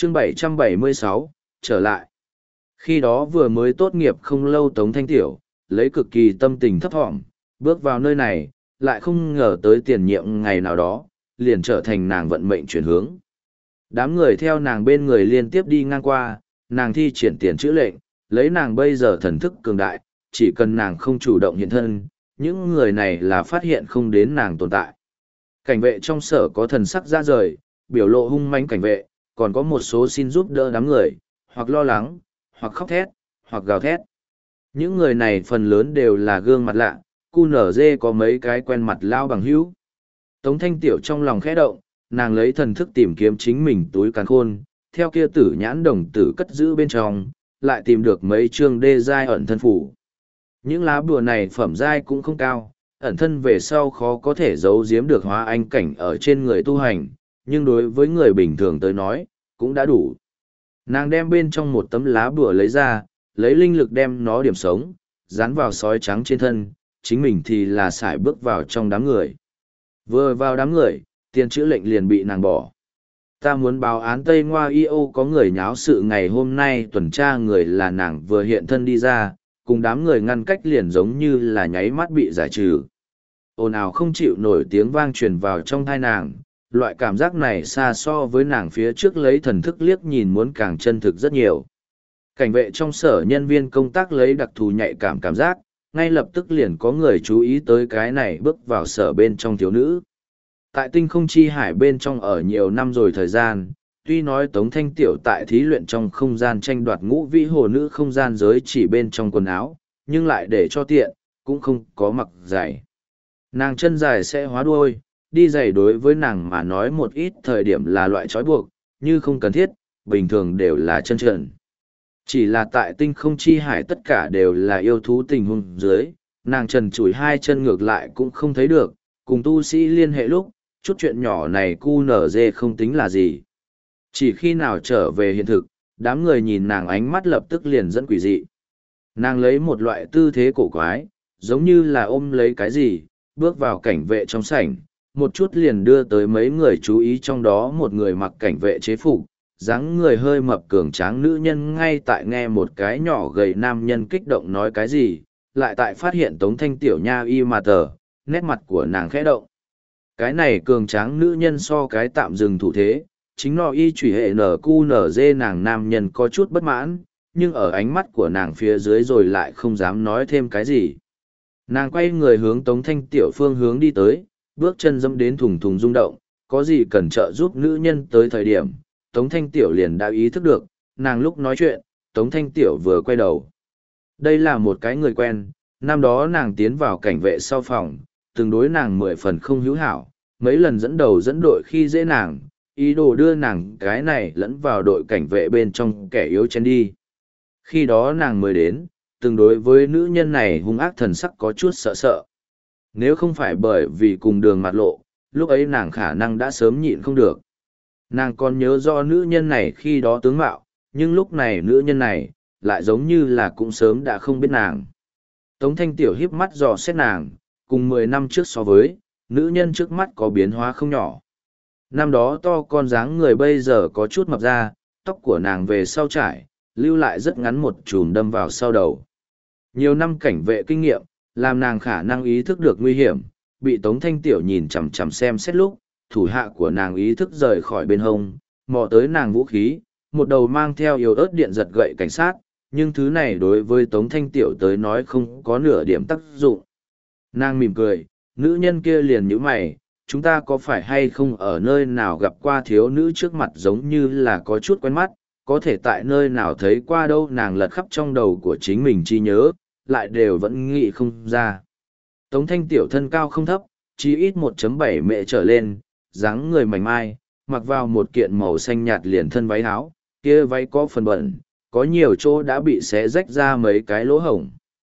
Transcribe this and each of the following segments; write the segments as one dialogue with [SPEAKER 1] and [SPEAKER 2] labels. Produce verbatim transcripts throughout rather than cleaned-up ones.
[SPEAKER 1] chương bảy trăm bảy mươi sáu, trở lại. Khi đó vừa mới tốt nghiệp không lâu Tống Thanh Tiểu, lấy cực kỳ tâm tình thấp thỏm, bước vào nơi này, lại không ngờ tới tiền nhiệm ngày nào đó, liền trở thành nàng vận mệnh chuyển hướng. Đám người theo nàng bên người liên tiếp đi ngang qua, nàng thi triển tiền chữ lệnh, lấy nàng bây giờ thần thức cường đại, chỉ cần nàng không chủ động hiện thân, những người này là phát hiện không đến nàng tồn tại. Cảnh vệ trong sở có thần sắc ra rời, biểu lộ hung mãnh cảnh vệ, còn có một số xin giúp đỡ đám người, hoặc lo lắng, hoặc khóc thét, hoặc gào thét. Những người này phần lớn đều là gương mặt lạ, cu nở dê có mấy cái quen mặt lao bằng hữu. Tống Thanh Tiểu trong lòng khẽ động, nàng lấy thần thức tìm kiếm chính mình túi càn khôn, theo kia tử nhãn đồng tử cất giữ bên trong, lại tìm được mấy chương đê giai ẩn thân phủ. Những lá bùa này phẩm giai cũng không cao, ẩn thân về sau khó có thể giấu giếm được hóa anh cảnh ở trên người tu hành, nhưng đối với người bình thường tới nói, cũng đã đủ. Nàng đem bên trong một tấm lá bùa lấy ra, lấy linh lực đem nó điểm sống, dán vào sói trắng trên thân, chính mình thì là sải bước vào trong đám người. Vừa vào đám người, tiền chữ lệnh liền bị nàng bỏ. Ta muốn báo án Tây Ngoa i ô có người nháo sự ngày hôm nay tuần tra người là nàng vừa hiện thân đi ra, cùng đám người ngăn cách liền giống như là nháy mắt bị giải trừ. Ồn ào không chịu nổi tiếng vang truyền vào trong thai nàng, loại cảm giác này xa so với nàng phía trước lấy thần thức liếc nhìn muốn càng chân thực rất nhiều. Cảnh vệ trong sở nhân viên công tác lấy đặc thù nhạy cảm cảm giác, ngay lập tức liền có người chú ý tới cái này bước vào sở bên trong thiếu nữ. Tại tinh không chi hải bên trong ở nhiều năm rồi thời gian, tuy nói Tống Thanh Tiểu tại thí luyện trong không gian tranh đoạt ngũ vĩ hồ nữ không gian giới chỉ bên trong quần áo, nhưng lại để cho tiện, cũng không có mặc giày. Nàng chân dài sẽ hóa đuôi, đi giày đối với nàng mà nói một ít thời điểm là loại trói buộc, như không cần thiết, bình thường đều là chân trần. Chỉ là tại tinh không chi hải tất cả đều là yêu thú tình huống dưới, nàng trần chủi hai chân ngược lại cũng không thấy được, cùng tu sĩ liên hệ lúc, chút chuyện nhỏ này cu nở dê không tính là gì. Chỉ khi nào trở về hiện thực, đám người nhìn nàng ánh mắt lập tức liền dẫn quỷ dị. Nàng lấy một loại tư thế cổ quái, giống như là ôm lấy cái gì, bước vào cảnh vệ trong sảnh, một chút liền đưa tới mấy người chú ý, trong đó một người mặc cảnh vệ chế phục, dáng người hơi mập cường tráng nữ nhân ngay tại nghe một cái nhỏ gầy nam nhân kích động nói cái gì, lại tại phát hiện Tống Thanh Tiểu nha y mà tờ, nét mặt của nàng khẽ động. Cái này cường tráng nữ nhân so cái tạm dừng thủ thế, chính nó y chủy hệ nở cu nở dê nàng nam nhân có chút bất mãn, nhưng ở ánh mắt của nàng phía dưới rồi lại không dám nói thêm cái gì. Nàng quay người hướng Tống Thanh Tiểu phương hướng đi tới, bước chân dẫm đến thùng thùng rung động, có gì cần trợ giúp nữ nhân tới thời điểm, Tống Thanh Tiểu liền đã ý thức được, nàng lúc nói chuyện, Tống Thanh Tiểu vừa quay đầu. Đây là một cái người quen, năm đó nàng tiến vào cảnh vệ sau phòng, từng đối nàng mười phần không hữu hảo, mấy lần dẫn đầu dẫn đội khi dễ nàng, ý đồ đưa nàng cái này lẫn vào đội cảnh vệ bên trong kẻ yếu chen đi. Khi đó nàng mới đến, từng đối với nữ nhân này hung ác thần sắc có chút sợ sợ. Nếu không phải bởi vì cùng đường mặt lộ, lúc ấy nàng khả năng đã sớm nhịn không được. Nàng còn nhớ do nữ nhân này khi đó tướng mạo, nhưng lúc này nữ nhân này, lại giống như là cũng sớm đã không biết nàng. Tống Thanh Tiểu híp mắt dò xét nàng, cùng mười năm trước so với, nữ nhân trước mắt có biến hóa không nhỏ. Năm đó to con dáng người bây giờ có chút mập ra, tóc của nàng về sau trải, lưu lại rất ngắn một chùm đâm vào sau đầu. Nhiều năm cảnh vệ kinh nghiệm, làm nàng khả năng ý thức được nguy hiểm, bị Tống Thanh Tiểu nhìn chằm chằm xem xét lúc, thủ hạ của nàng ý thức rời khỏi bên hông, mò tới nàng vũ khí, một đầu mang theo yếu ớt điện giật gậy cảnh sát, nhưng thứ này đối với Tống Thanh Tiểu tới nói không có nửa điểm tác dụng. Nàng mỉm cười, nữ nhân kia liền nhíu mày, chúng ta có phải hay không ở nơi nào gặp qua thiếu nữ trước mặt giống như là có chút quen mắt, có thể tại nơi nào thấy qua đâu, nàng lật khắp trong đầu của chính mình chi nhớ, lại đều vẫn nghĩ không ra. Tống Thanh Tiểu thân cao không thấp, chỉ ít một chấm bảy mệ trở lên, dáng người mảnh mai, mặc vào một kiện màu xanh nhạt liền thân váy áo, kia váy có phần bẩn, có nhiều chỗ đã bị xé rách ra mấy cái lỗ hổng.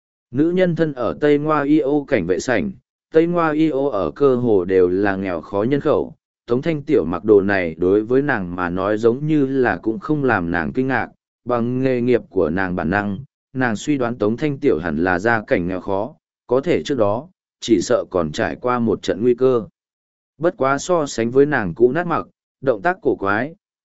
[SPEAKER 1] Nữ nhân thân ở Tây Ngoa i ô cảnh vệ sảnh, Tây Ngoa i ô ở cơ hồ đều là nghèo khó nhân khẩu. Tống Thanh Tiểu mặc đồ này đối với nàng mà nói giống như là cũng không làm nàng kinh ngạc, bằng nghề nghiệp của nàng bản năng, nàng suy đoán Tống Thanh Tiểu hẳn là gia cảnh nghèo khó, có thể trước đó, chỉ sợ còn trải qua một trận nguy cơ. Bất quá so sánh với nàng cũ nát mặc, động tác cổ quái,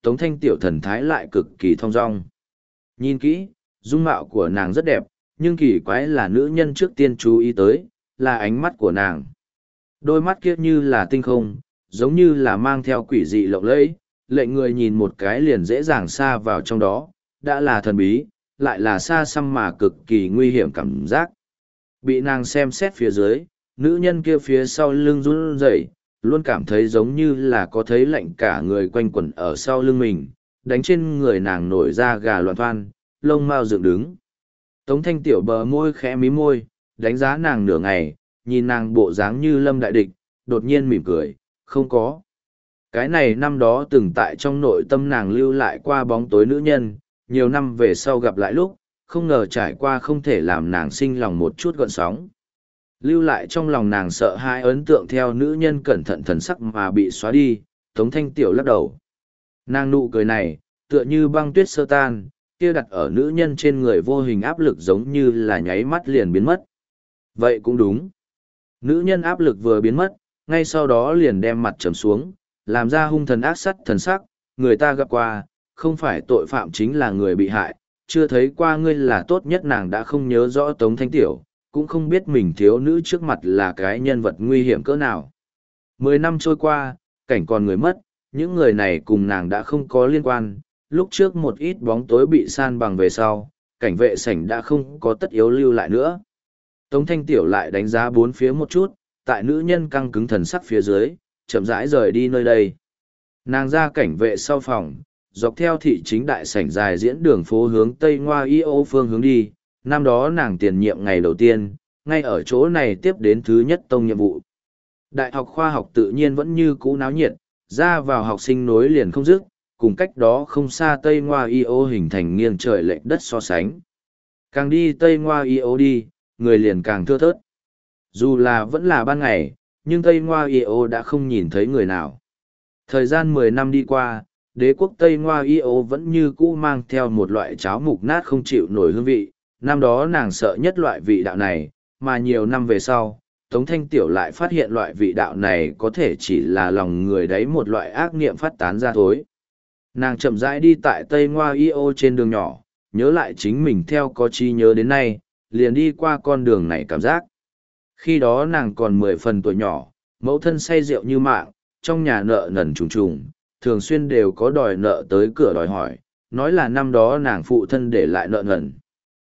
[SPEAKER 1] Tống Thanh Tiểu thần thái lại cực kỳ thong dong. Nhìn kỹ, dung mạo của nàng rất đẹp, nhưng kỳ quái là nữ nhân trước tiên chú ý tới, là ánh mắt của nàng. Đôi mắt kia như là tinh không, giống như là mang theo quỷ dị lộng lẫy, lệnh người nhìn một cái liền dễ dàng xa vào trong đó, đã là thần bí, lại là xa xăm mà cực kỳ nguy hiểm cảm giác. Bị nàng xem xét phía dưới, nữ nhân kia phía sau lưng run rẩy, luôn cảm thấy giống như là có thấy lạnh cả người quanh quẩn ở sau lưng mình, đánh trên người nàng nổi ra gà loạn thoan, lông mao dựng đứng. Tống Thanh Tiểu bờ môi khẽ mí môi, đánh giá nàng nửa ngày, nhìn nàng bộ dáng như lâm đại địch, đột nhiên mỉm cười, không có. Cái này năm đó từng tại trong nội tâm nàng lưu lại qua bóng tối nữ nhân, nhiều năm về sau gặp lại lúc, không ngờ trải qua không thể làm nàng sinh lòng một chút gợn sóng. Lưu lại trong lòng nàng sợ hãi ấn tượng theo nữ nhân cẩn thận thần sắc mà bị xóa đi, Tống Thanh Tiểu lắc đầu. Nàng nụ cười này, tựa như băng tuyết sơ tan, kia đặt ở nữ nhân trên người vô hình áp lực giống như là nháy mắt liền biến mất. Vậy cũng đúng. Nữ nhân áp lực vừa biến mất, ngay sau đó liền đem mặt trầm xuống, làm ra hung thần ác sắt thần sắc, người ta gặp qua, không phải tội phạm chính là người bị hại, chưa thấy qua ngươi là tốt nhất. Nàng đã không nhớ rõ Tống Thanh Tiểu, cũng không biết mình thiếu nữ trước mặt là cái nhân vật nguy hiểm cỡ nào. Mười năm trôi qua, cảnh còn người mất, những người này cùng nàng đã không có liên quan, lúc trước một ít bóng tối bị san bằng về sau, cảnh vệ sảnh đã không có tất yếu lưu lại nữa. Tống Thanh Tiểu lại đánh giá bốn phía một chút, tại nữ nhân căng cứng thần sắc phía dưới, chậm rãi rời đi nơi đây. Nàng ra cảnh vệ sau phòng, dọc theo thị chính đại sảnh dài diễn đường phố hướng Tây Ngoa Y Ô phương hướng đi. Năm đó nàng tiền nhiệm ngày đầu tiên, ngay ở chỗ này tiếp đến thứ nhất tông nhiệm vụ. Đại học khoa học tự nhiên vẫn như cũ náo nhiệt, ra vào học sinh nối liền không dứt, cùng cách đó không xa Tây Ngoa Y Ô hình thành nghiêng trời lệch đất so sánh. Càng đi Tây Ngoa Y Ô đi, người liền càng thưa thớt. Dù là vẫn là ban ngày, nhưng Tây Ngoa Y Ô đã không nhìn thấy người nào. Thời gian mười năm đi qua, đế quốc Tây Ngoa Y Ô vẫn như cũ mang theo một loại cháo mục nát không chịu nổi hương vị. Năm đó nàng sợ nhất loại vị đạo này, mà nhiều năm về sau, Tống Thanh Tiểu lại phát hiện loại vị đạo này có thể chỉ là lòng người đấy một loại ác niệm phát tán ra thối. Nàng chậm rãi đi tại Tây Ngoa Y Ô trên đường nhỏ, nhớ lại chính mình theo có trí nhớ đến nay, liền đi qua con đường này cảm giác. Khi đó nàng còn mười phần tuổi nhỏ, mẫu thân say rượu như mạng, trong nhà nợ nần trùng trùng, thường xuyên đều có đòi nợ tới cửa đòi hỏi, nói là năm đó nàng phụ thân để lại nợ nần.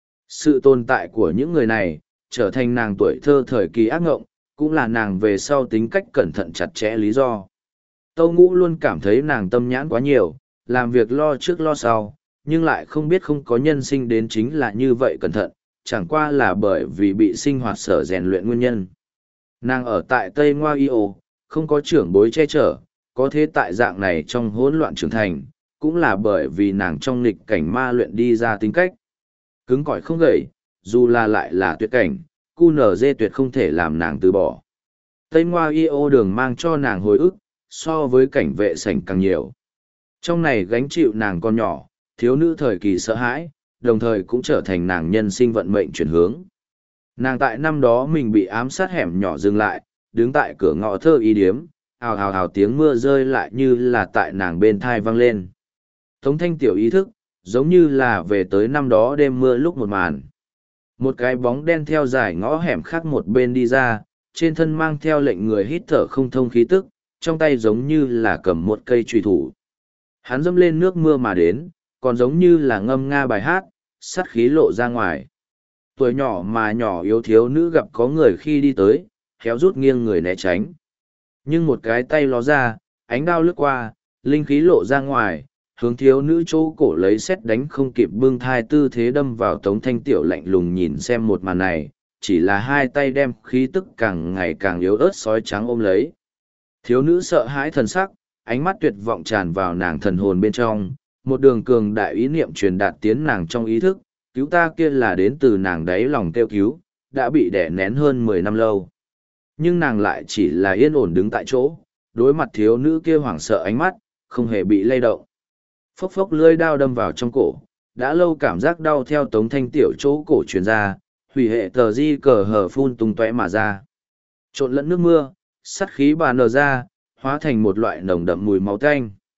[SPEAKER 1] Sự tồn tại của những người này, trở thành nàng tuổi thơ thời kỳ ác ngộng, cũng là nàng về sau tính cách cẩn thận chặt chẽ lý do. Tâu Ngũ luôn cảm thấy nàng tâm nhãn quá nhiều, làm việc lo trước lo sau, nhưng lại không biết không có nhân sinh đến chính là như vậy cẩn thận, chẳng qua là bởi vì bị sinh hoạt sở rèn luyện nguyên nhân. Nàng ở tại Tây Ngoa Y Ô, không có trưởng bối che chở, có thế tại dạng này trong hỗn loạn trưởng thành, cũng là bởi vì nàng trong nghịch cảnh ma luyện đi ra tính cách. Cứng cỏi không gầy, dù là lại là tuyệt cảnh, cu nở dê tuyệt không thể làm nàng từ bỏ. Tây Ngoa Y Ô đường mang cho nàng hồi ức, so với cảnh vệ sảnh càng nhiều. Trong này gánh chịu nàng con nhỏ, thiếu nữ thời kỳ sợ hãi, đồng thời cũng trở thành nàng nhân sinh vận mệnh chuyển hướng. Nàng tại năm đó mình bị ám sát hẻm nhỏ dừng lại, đứng tại cửa ngõ thơ y điếm, ào ào ào tiếng mưa rơi lại như là tại nàng bên thai vang lên. Tống Thanh Tiểu ý thức, giống như là về tới năm đó đêm mưa lúc một màn. Một cái bóng đen theo dài ngõ hẻm khác một bên đi ra, trên thân mang theo lệnh người hít thở không thông khí tức, trong tay giống như là cầm một cây trùy thủ. Hắn dẫm lên nước mưa mà đến, còn giống như là ngâm nga bài hát, sắt khí lộ ra ngoài. Tuổi nhỏ mà nhỏ yếu thiếu nữ gặp có người khi đi tới, khéo rút nghiêng người né tránh. Nhưng một cái tay ló ra, ánh đao lướt qua, linh khí lộ ra ngoài, hướng thiếu nữ chỗ cổ lấy xét đánh không kịp bưng thai tư thế đâm vào. Tống Thanh Tiểu lạnh lùng nhìn xem một màn này, chỉ là hai tay đem khí tức càng ngày càng yếu ớt sói trắng ôm lấy. Thiếu nữ sợ hãi thần sắc, ánh mắt tuyệt vọng tràn vào nàng thần hồn bên trong, một đường cường đại ý niệm truyền đạt tiến nàng trong ý thức, cứu ta kia là đến từ nàng đáy lòng kêu cứu, đã bị đè nén hơn mười năm lâu. Nhưng nàng lại chỉ là yên ổn đứng tại chỗ, đối mặt thiếu nữ kia hoảng sợ ánh mắt, không hề bị lay động. Phốc phốc lưỡi đao đâm vào trong cổ, đã lâu cảm giác đau theo Tống Thanh Tiểu chỗ cổ truyền ra, hủy hệ tờ di cờ hở phun tung tóe mà ra. Trộn lẫn nước mưa, sắt khí bà nở ra, hóa thành một loại nồng đậm mùi máu tanh.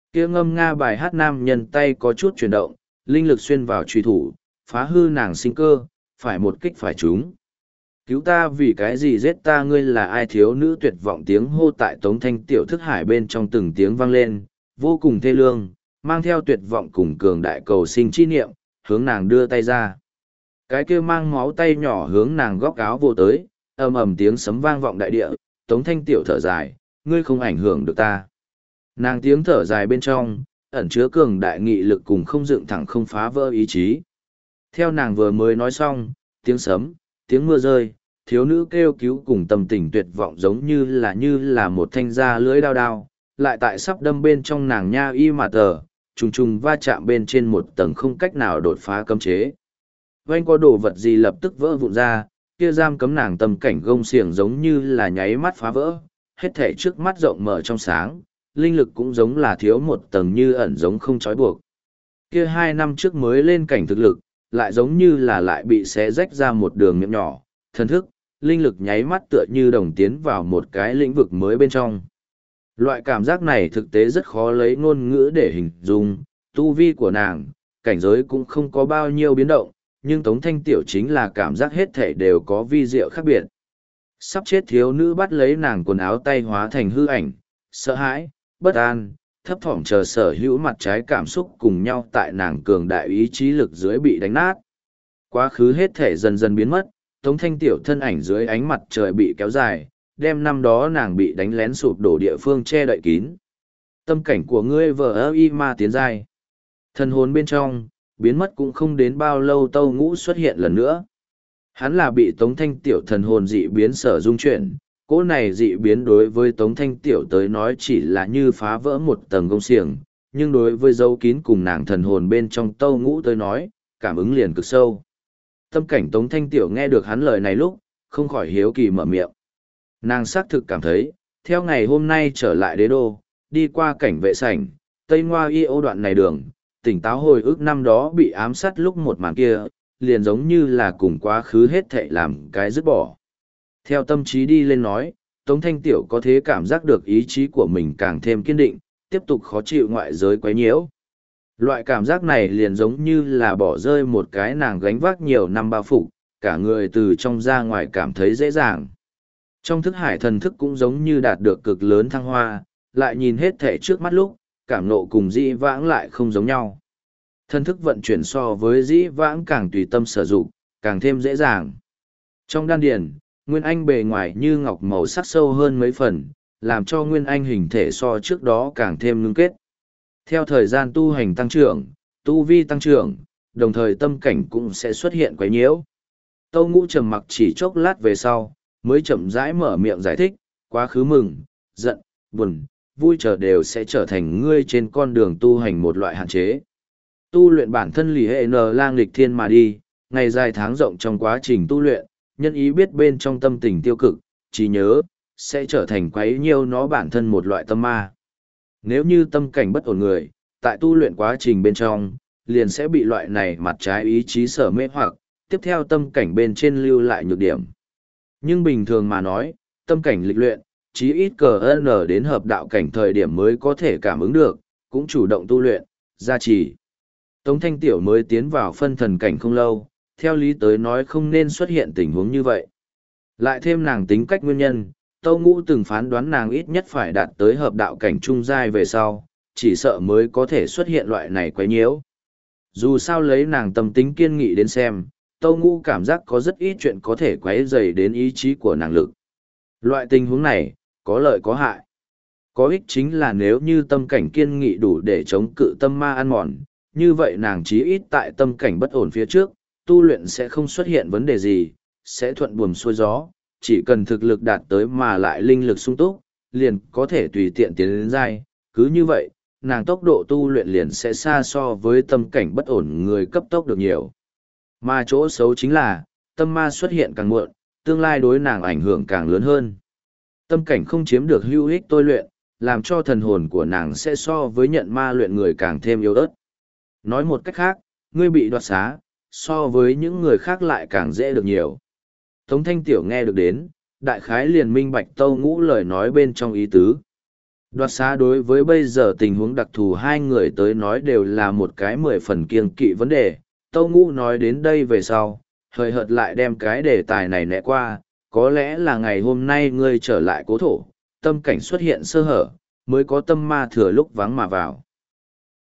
[SPEAKER 1] Kia ngâm nga bài hát nam nhân tay có chút chuyển động, linh lực xuyên vào truy thủ, phá hư nàng sinh cơ, phải một kích phải trúng. Cứu ta, vì cái gì giết ta, ngươi là ai? Thiếu nữ tuyệt vọng tiếng hô tại Tống Thanh Tiểu thức hải bên trong từng tiếng vang lên, vô cùng thê lương, mang theo tuyệt vọng cùng cường đại cầu sinh chi niệm, hướng nàng đưa tay ra. Cái kia mang máu tay nhỏ hướng nàng góc áo vô tới, ầm ầm tiếng sấm vang vọng đại địa, Tống Thanh Tiểu thở dài, ngươi không ảnh hưởng được ta. Nàng tiếng thở dài bên trong, ẩn chứa cường đại nghị lực cùng không dựng thẳng không phá vỡ ý chí. Theo nàng vừa mới nói xong, tiếng sấm, tiếng mưa rơi, thiếu nữ kêu cứu cùng tâm tình tuyệt vọng giống như là như là một thanh da lưỡi đao đao, lại tại sắp đâm bên trong nàng nha y mà tờ, trùng trùng va chạm bên trên một tầng không cách nào đột phá cấm chế. Vanh có đồ vật gì lập tức vỡ vụn ra, kia giam cấm nàng tâm cảnh gông xiềng giống như là nháy mắt phá vỡ, hết thể trước mắt rộng mở trong sáng, linh lực cũng giống là thiếu một tầng như ẩn giống không trói buộc. Kia hai năm trước mới lên cảnh thực lực, lại giống như là lại bị xé rách ra một đường miệng nhỏ, thân thức, linh lực nháy mắt tựa như đồng tiến vào một cái lĩnh vực mới bên trong. Loại cảm giác này thực tế rất khó lấy ngôn ngữ để hình dung, tu vi của nàng, cảnh giới cũng không có bao nhiêu biến động, nhưng Tống Thanh Tiểu chính là cảm giác hết thể đều có vi diệu khác biệt. Sắp chết thiếu nữ bắt lấy nàng quần áo tay hóa thành hư ảnh, sợ hãi, bất an, thấp thỏm chờ sở hữu mặt trái cảm xúc cùng nhau tại nàng cường đại ý chí lực dưới bị đánh nát. Quá khứ hết thể dần dần biến mất, Tống Thanh Tiểu thân ảnh dưới ánh mặt trời bị kéo dài, đem năm đó nàng bị đánh lén sụp đổ địa phương che đậy kín. Tâm cảnh của ngươi vờ ơ y ma tiến giai. Thần hồn bên trong, biến mất cũng không đến bao lâu Tâu Ngũ xuất hiện lần nữa. Hắn là bị Tống Thanh Tiểu thần hồn dị biến sở dung chuyển, cỗ này dị biến đối với Tống Thanh Tiểu tới nói chỉ là như phá vỡ một tầng gông xiềng, nhưng đối với dấu kín cùng nàng thần hồn bên trong Tâu Ngũ tới nói, cảm ứng liền cực sâu. Tâm cảnh Tống Thanh Tiểu nghe được hắn lời này lúc, không khỏi hiếu kỳ mở miệng. Nàng xác thực cảm thấy, theo ngày hôm nay trở lại đế đô, đi qua cảnh vệ sảnh, Tây Ngoa y ô đoạn này đường, tỉnh táo hồi ức năm đó bị ám sát lúc một màn kia, liền giống như là cùng quá khứ hết thệ làm cái dứt bỏ. Theo tâm trí đi lên nói, Tống Thanh Tiểu có thế cảm giác được ý chí của mình càng thêm kiên định, tiếp tục khó chịu ngoại giới quấy nhiễu. Loại cảm giác này liền giống như là bỏ rơi một cái nàng gánh vác nhiều năm bao phục, cả người từ trong ra ngoài cảm thấy dễ dàng. Trong thức hải thần thức cũng giống như đạt được cực lớn thăng hoa, lại nhìn hết thể trước mắt lúc, cảm nộ cùng dĩ vãng lại không giống nhau. Thần thức vận chuyển so với dĩ vãng càng tùy tâm sử dụng, càng thêm dễ dàng. Trong đan điền, Nguyên Anh bề ngoài như ngọc màu sắc sâu hơn mấy phần, làm cho Nguyên Anh hình thể so trước đó càng thêm ngưng kết. Theo thời gian tu hành tăng trưởng, tu vi tăng trưởng, đồng thời tâm cảnh cũng sẽ xuất hiện quấy nhiễu. Tâu Ngũ trầm mặc chỉ chốc lát về sau, mới chậm rãi mở miệng giải thích, quá khứ mừng, giận, buồn, vui chờ đều sẽ trở thành ngươi trên con đường tu hành một loại hạn chế. Tu luyện bản thân lì hệ nờ lang lịch thiên mà đi, ngày dài tháng rộng trong quá trình tu luyện, nhân ý biết bên trong tâm tình tiêu cực, trí nhớ, sẽ trở thành quấy nhiêu nó bản thân một loại tâm ma. Nếu như tâm cảnh bất ổn người, tại tu luyện quá trình bên trong, liền sẽ bị loại này mặt trái ý chí sở mê hoặc, tiếp theo tâm cảnh bên trên lưu lại nhược điểm. Nhưng bình thường mà nói, tâm cảnh lịch luyện, chí ít cờ n đến hợp đạo cảnh thời điểm mới có thể cảm ứng được, cũng chủ động tu luyện, gia trì. Tống Thanh Tiểu mới tiến vào phân thần cảnh không lâu, theo lý tới nói không nên xuất hiện tình huống như vậy. Lại thêm nàng tính cách nguyên nhân, Tâu Ngũ từng phán đoán nàng ít nhất phải đạt tới hợp đạo cảnh trung giai về sau, chỉ sợ mới có thể xuất hiện loại này quấy nhiễu. Dù sao lấy nàng tâm tính kiên nghị đến xem, Tâu Ngũ cảm giác có rất ít chuyện có thể quấy rầy đến ý chí của nàng lực. Loại tình huống này, có lợi có hại. Có ích chính là nếu như tâm cảnh kiên nghị đủ để chống cự tâm ma ăn mòn, như vậy nàng chí ít tại tâm cảnh bất ổn phía trước, tu luyện sẽ không xuất hiện vấn đề gì, sẽ thuận buồm xuôi gió, chỉ cần thực lực đạt tới mà lại linh lực sung túc, liền có thể tùy tiện tiến đến giai, cứ như vậy, nàng tốc độ tu luyện liền sẽ xa so với tâm cảnh bất ổn người cấp tốc được nhiều. Mà chỗ xấu chính là, tâm ma xuất hiện càng muộn, tương lai đối nàng ảnh hưởng càng lớn hơn. Tâm cảnh không chiếm được hữu ích tôi luyện, làm cho thần hồn của nàng sẽ so với nhận ma luyện người càng thêm yếu ớt. Nói một cách khác, ngươi bị đoạt xá, so với những người khác lại càng dễ được nhiều. Tống Thanh Tiểu nghe được đến, đại khái liền minh bạch Tâu Ngũ lời nói bên trong ý tứ. Đoạt xá đối với bây giờ tình huống đặc thù hai người tới nói đều là một cái mười phần kiêng kỵ vấn đề. Tâu Ngũ nói đến đây về sau, hời hợt lại đem cái đề tài này né qua, có lẽ là ngày hôm nay ngươi trở lại cố thổ, tâm cảnh xuất hiện sơ hở, mới có tâm ma thừa lúc vắng mà vào.